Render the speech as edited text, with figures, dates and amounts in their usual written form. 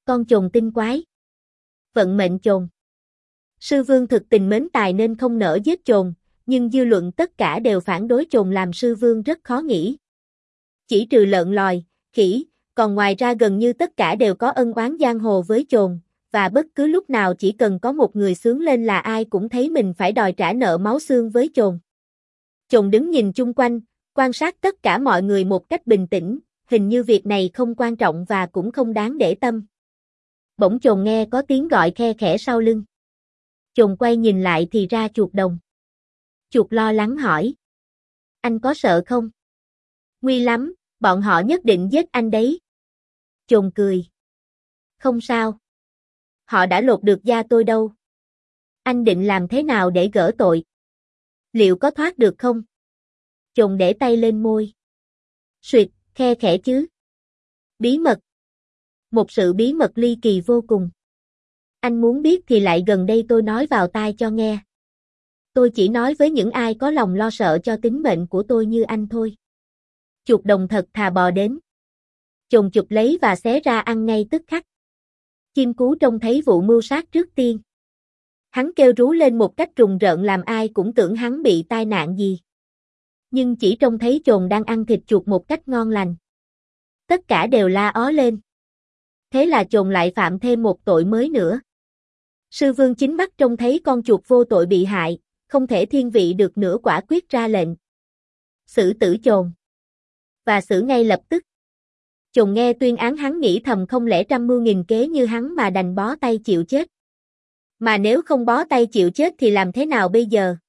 Con chồn tinh quái. Vận mệnh chồn. Sư vương thực tình mến tài nên không nỡ giết chồn, nhưng dư luận tất cả đều phản đối chồn làm sư vương rất khó nghĩ. Chỉ trừ lợn lòi, khỉ, còn ngoài ra gần như tất cả đều có ân oán giang hồ với chồn, và bất cứ lúc nào chỉ cần có một người xướng lên là ai cũng thấy mình phải đòi trả nợ máu xương với chồn. Chồn đứng nhìn chung quanh, quan sát tất cả mọi người một cách bình tĩnh, hình như việc này không quan trọng và cũng không đáng để tâm. Bỗng chồn nghe có tiếng gọi khe khẽ sau lưng. Chồn quay nhìn lại thì ra chuột đồng. Chuột lo lắng hỏi. Anh có sợ không? Nguy lắm, bọn họ nhất định giết anh đấy. Chồn cười. Không sao. Họ đã lột được da tôi đâu. Anh định làm thế nào để gỡ tội? Liệu có thoát được không? Chồn để tay lên môi. Suyệt, khe khẽ chứ. Bí mật. Một sự bí mật ly kỳ vô cùng. Anh muốn biết thì lại gần đây tôi nói vào tai cho nghe. Tôi chỉ nói với những ai có lòng lo sợ cho tính mệnh của tôi như anh thôi. Chuột đồng thật thà bò đến. Chồn chụp lấy và xé ra ăn ngay tức khắc. Chim cú trông thấy vụ mưu sát trước tiên. Hắn kêu rú lên một cách rùng rợn làm ai cũng tưởng hắn bị tai nạn gì. Nhưng chỉ trông thấy chồn đang ăn thịt chuột một cách ngon lành. Tất cả đều la ó lên. Thế là chồn lại phạm thêm một tội mới nữa. Sư vương chính mắt trông thấy con chuột vô tội bị hại, không thể thiên vị được nữa quả quyết ra lệnh. Xử tử chồn. Và xử ngay lập tức. Chồn nghe tuyên án hắn nghĩ thầm không lẽ trăm mưu nghìn kế như hắn mà đành bó tay chịu chết. Mà nếu không bó tay chịu chết thì làm thế nào bây giờ?